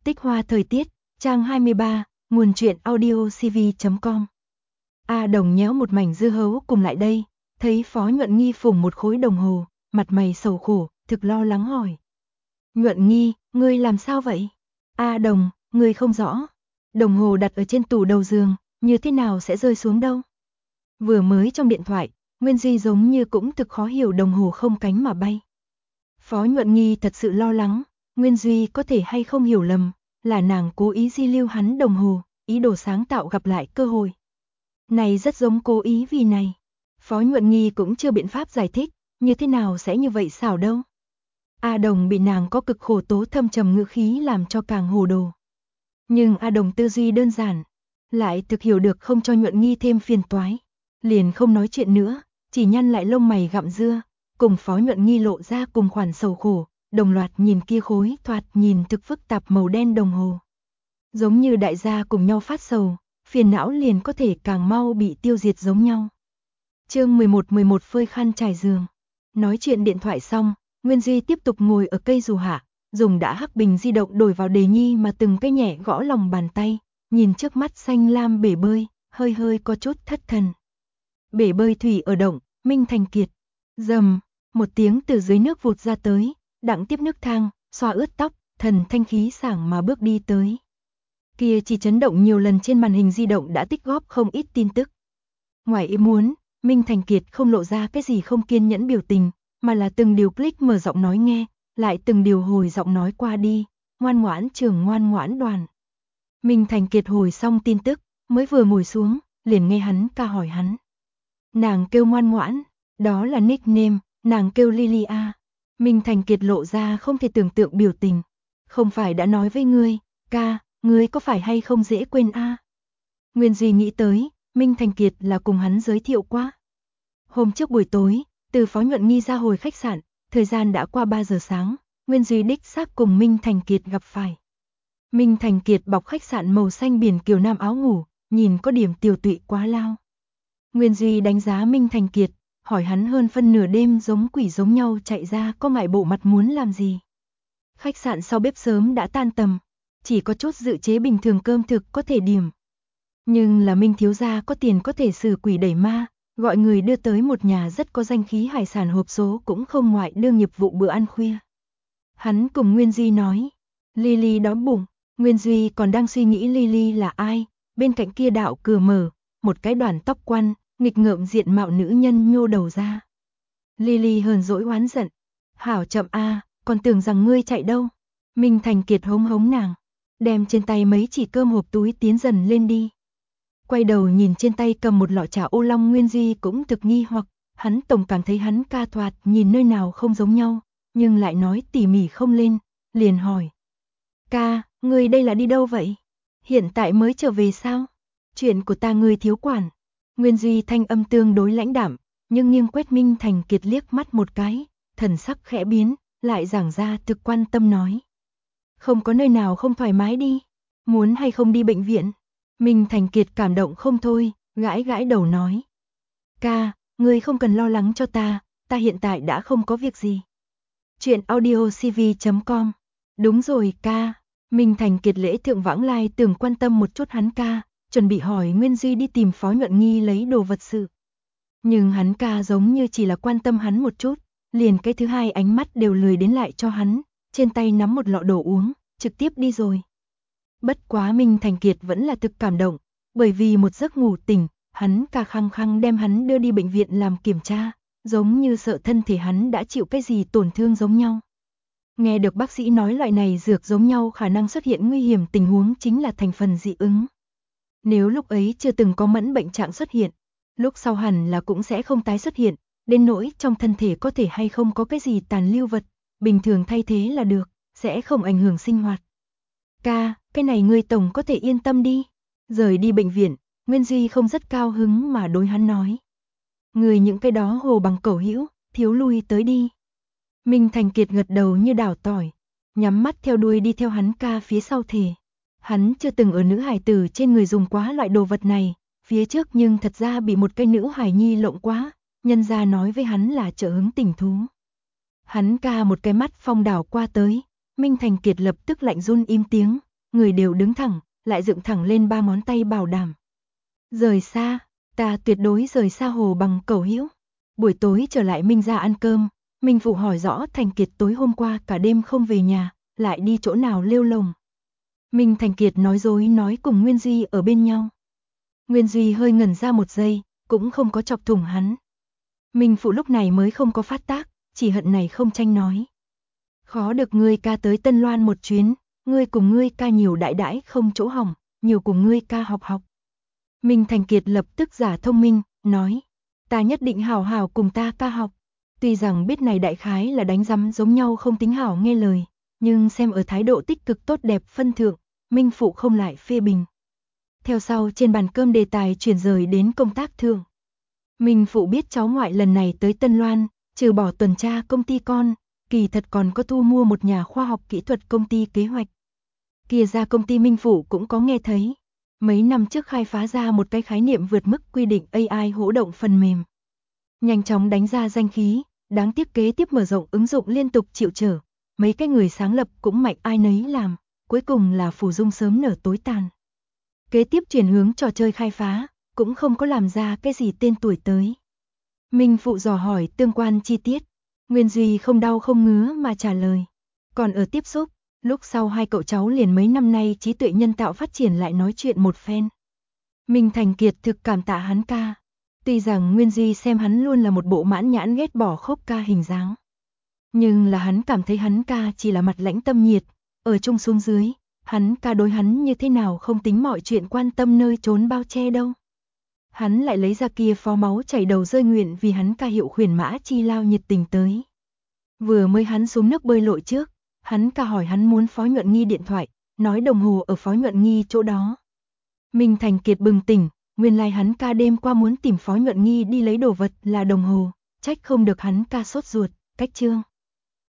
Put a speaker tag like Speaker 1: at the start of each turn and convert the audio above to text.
Speaker 1: Tích hoa thời tiết, trang 23, nguồn truyện audiocv.com. A Đồng nhéo một mảnh dưa hấu cùng lại đây, thấy Phó Nhuận Nghi phủng một khối đồng hồ, mặt mày sầu khổ, thực lo lắng hỏi. Nhuận Nghi, ngươi làm sao vậy? A Đồng, ngươi không rõ. Đồng hồ đặt ở trên tủ đầu giường, như thế nào sẽ rơi xuống đâu? Vừa mới trong điện thoại, Nguyên Duy giống như cũng thực khó hiểu đồng hồ không cánh mà bay. Phó Nhuận Nghi thật sự lo lắng, Nguyên Duy có thể hay không hiểu lầm, là nàng cố ý di lưu hắn đồng hồ, ý đồ sáng tạo gặp lại cơ hội. Này rất giống cố ý vì này. Phó Nhuận Nghi cũng chưa biện pháp giải thích, như thế nào sẽ như vậy xảo đâu. A Đồng bị nàng có cực khổ tố thâm trầm ngữ khí làm cho càng hồ đồ. Nhưng A Đồng tư duy đơn giản, lại thực hiểu được không cho Nhuận Nghi thêm phiền toái. Liền không nói chuyện nữa, chỉ nhăn lại lông mày gặm dưa, cùng Phó Nhuận Nghi lộ ra cùng khoản sầu khổ, đồng loạt nhìn kia khối thoạt nhìn thực phức tạp màu đen đồng hồ. Giống như đại gia cùng nhau phát sầu, phiền não liền có thể càng mau bị tiêu diệt giống nhau. Chương 11 phơi khăn trải giường. Nói chuyện điện thoại xong, Nguyên Duy tiếp tục ngồi ở cây dù hạ, dùng đã hắc bình di động đổi vào đề nhi mà từng cái nhẹ gõ lòng bàn tay, nhìn trước mắt xanh lam bể bơi, hơi hơi có chút thất thần. Bể bơi thủy ở động, Minh Thành Kiệt. Rầm, một tiếng từ dưới nước vụt ra tới, đặng tiếp nước thang, xoa ướt tóc, thần thanh khí sảng mà bước đi tới. Kia chỉ chấn động nhiều lần trên màn hình di động đã tích góp không ít tin tức. Ngoài ý muốn, Minh Thành Kiệt không lộ ra cái gì không kiên nhẫn biểu tình, mà là từng điều click mở giọng nói nghe, lại từng điều hồi giọng nói qua đi, ngoan ngoãn trưởng ngoan ngoãn đoàn. Minh Thành Kiệt hồi xong tin tức, mới vừa ngồi xuống, liền nghe hắn ca hỏi hắn. Nàng kêu ngoan ngoãn, đó là nickname, nàng kêu Lilia. Minh Thành Kiệt lộ ra không thể tưởng tượng biểu tình. Không phải đã nói với ngươi, ca, ngươi có phải hay không dễ quên a? Nguyên Duy nghĩ tới, Minh Thành Kiệt là cùng hắn giới thiệu quá. Hôm trước buổi tối, từ Phó Nhuận Nghi ra hồi khách sạn, thời gian đã qua 3 giờ sáng, Nguyên Duy đích xác cùng Minh Thành Kiệt gặp phải. Minh Thành Kiệt bọc khách sạn màu xanh biển kiều nam áo ngủ, nhìn có điểm tiều tụy quá lao. Nguyên Duy đánh giá Minh Thành Kiệt, hỏi hắn hơn phân nửa đêm giống quỷ giống nhau chạy ra có ngại bộ mặt muốn làm gì. Khách sạn sau bếp sớm đã tan tầm, chỉ có chút dự chế bình thường cơm thực có thể điểm. Nhưng là Minh thiếu gia có tiền có thể xử quỷ đẩy ma, gọi người đưa tới một nhà rất có danh khí hải sản hộp số cũng không ngoại đương nghiệp vụ bữa ăn khuya. Hắn cùng Nguyên Duy nói, Lily đói bụng, Nguyên Duy còn đang suy nghĩ Lily là ai, bên cạnh kia đạo cửa mở, một cái đoàn tóc quăn, nghịch ngợm diện mạo nữ nhân nhô đầu ra. Lily hờn dỗi oán giận, hảo chậm a, còn tưởng rằng ngươi chạy đâu. Minh Thành Kiệt hống hống nàng, đem trên tay mấy chỉ cơm hộp túi tiến dần lên đi. Quay đầu nhìn trên tay cầm một lọ trà ô long Nguyên Duy cũng thực nghi hoặc, hắn tổng cảm thấy hắn ca thoạt nhìn nơi nào không giống nhau, nhưng lại nói tỉ mỉ không lên, liền hỏi. Ca, ngươi đây là đi đâu vậy? Hiện tại mới trở về sao? Chuyện của ta ngươi thiếu quản. Nguyên Duy thanh âm tương đối lãnh đạm, nhưng nghiêng quét Minh Thành Kiệt liếc mắt một cái, thần sắc khẽ biến, lại giảng ra thực quan tâm nói. Không có nơi nào không thoải mái đi, muốn hay không đi bệnh viện? Minh Thành Kiệt cảm động không thôi, gãi gãi đầu nói. Ca, ngươi không cần lo lắng cho ta hiện tại đã không có việc gì. Chuyện audiocv.com. Đúng rồi ca, Minh Thành Kiệt lễ thượng vãng lai tưởng quan tâm một chút hắn ca, chuẩn bị hỏi Nguyên Duy đi tìm Phó Nhuận Nghi lấy đồ vật sự. Nhưng hắn ca giống như chỉ là quan tâm hắn một chút, liền cái thứ hai ánh mắt đều lười đến lại cho hắn, trên tay nắm một lọ đồ uống, trực tiếp đi rồi. Bất quá Minh Thành Kiệt vẫn là thực cảm động, bởi vì một giấc ngủ tỉnh, hắn ca khăng khăng đem hắn đưa đi bệnh viện làm kiểm tra, giống như sợ thân thể hắn đã chịu cái gì tổn thương giống nhau. Nghe được bác sĩ nói loại này dược giống nhau khả năng xuất hiện nguy hiểm tình huống chính là thành phần dị ứng. Nếu lúc ấy chưa từng có mẫn bệnh trạng xuất hiện, lúc sau hẳn là cũng sẽ không tái xuất hiện, đến nỗi trong thân thể có thể hay không có cái gì tàn lưu vật, bình thường thay thế là được, sẽ không ảnh hưởng sinh hoạt. Ca, cái này ngươi tổng có thể yên tâm đi. Rời đi bệnh viện, Nguyên Duy không rất cao hứng mà đối hắn nói. Người những cái đó hồ bằng cẩu hữu, thiếu lui tới đi. Minh Thành Kiệt gật đầu như đảo tỏi, nhắm mắt theo đuôi đi theo hắn ca phía sau thể. Hắn chưa từng ở nữ hài tử trên người dùng quá loại đồ vật này, phía trước nhưng thật ra bị một cái nữ hài nhi lộng quá, nhân gia nói với hắn là trợ hứng tình thú. Hắn ca một cái mắt phong đảo qua tới, Minh Thành Kiệt lập tức lạnh run im tiếng, người đều đứng thẳng, lại dựng thẳng lên 3 ngón tay bảo đảm. Rời xa, ta tuyệt đối rời xa Hồ Bằng cẩu hữu. Buổi tối trở lại Minh gia ăn cơm, Minh Phụ hỏi rõ Thành Kiệt tối hôm qua cả đêm không về nhà, lại đi chỗ nào lêu lồng. Minh Thành Kiệt nói dối nói cùng Nguyên Duy ở bên nhau. Nguyên Duy hơi ngẩn ra một giây, cũng không có chọc thủng hắn. Minh Phụ lúc này mới không có phát tác, chỉ hận này không tranh nói. Khó được ngươi ca tới Tân Loan một chuyến, ngươi cùng ngươi ca nhiều đại đãi không chỗ hỏng, nhiều cùng ngươi ca học học. Minh Thành Kiệt lập tức giả thông minh, nói, ta nhất định hảo hảo cùng ta ca học. Tuy rằng biết này đại khái là đánh rắm giống nhau không tính hảo nghe lời, nhưng xem ở thái độ tích cực tốt đẹp phân thượng, Minh Phụ không lại phê bình. Theo sau trên bàn cơm đề tài chuyển rời đến công tác thượng. Minh Phụ biết cháu ngoại lần này tới Tân Loan, trừ bỏ tuần tra công ty con, kỳ thật còn có thu mua một nhà khoa học kỹ thuật công ty kế hoạch. Kia ra công ty Minh Phụ cũng có nghe thấy. Mấy năm trước khai phá ra một cái khái niệm vượt mức quy định AI hỗ động phần mềm. Nhanh chóng đánh ra danh khí, đáng tiếc kế tiếp mở rộng ứng dụng liên tục chịu trở. Mấy cái người sáng lập cũng mạnh ai nấy làm, cuối cùng là Phủ Dung sớm nở tối tàn. Kế tiếp chuyển hướng trò chơi khai phá, cũng không có làm ra cái gì tên tuổi tới. Minh Phụ dò hỏi tương quan chi tiết, Nguyên Duy không đau không ngứa mà trả lời. Còn ở tiếp xúc, lúc sau hai cậu cháu liền mấy năm nay trí tuệ nhân tạo phát triển lại nói chuyện một phen. Minh Thành Kiệt thực cảm tạ hắn ca. Tuy rằng Nguyên Duy xem hắn luôn là một bộ mãn nhãn ghét bỏ khốc ca hình dáng. Nhưng là hắn cảm thấy hắn ca chỉ là mặt lãnh tâm nhiệt, ở chung xuống dưới, hắn ca đối hắn như thế nào không tính mọi chuyện quan tâm nơi trốn bao che đâu. Hắn lại lấy ra kia phó máu chảy đầu rơi nguyện vì hắn ca hiệu khuyển mã chi lao nhiệt tình tới. Vừa mới hắn xuống nước bơi lội trước, hắn ca hỏi hắn muốn Phó Nhuận Nghi điện thoại, nói đồng hồ ở Phó Nhuận Nghi chỗ đó. Minh Thành Kiệt bừng tỉnh, nguyên lai hắn ca đêm qua muốn tìm Phó Nhuận Nghi đi lấy đồ vật là đồng hồ, trách không được hắn ca sốt ruột, cách chương.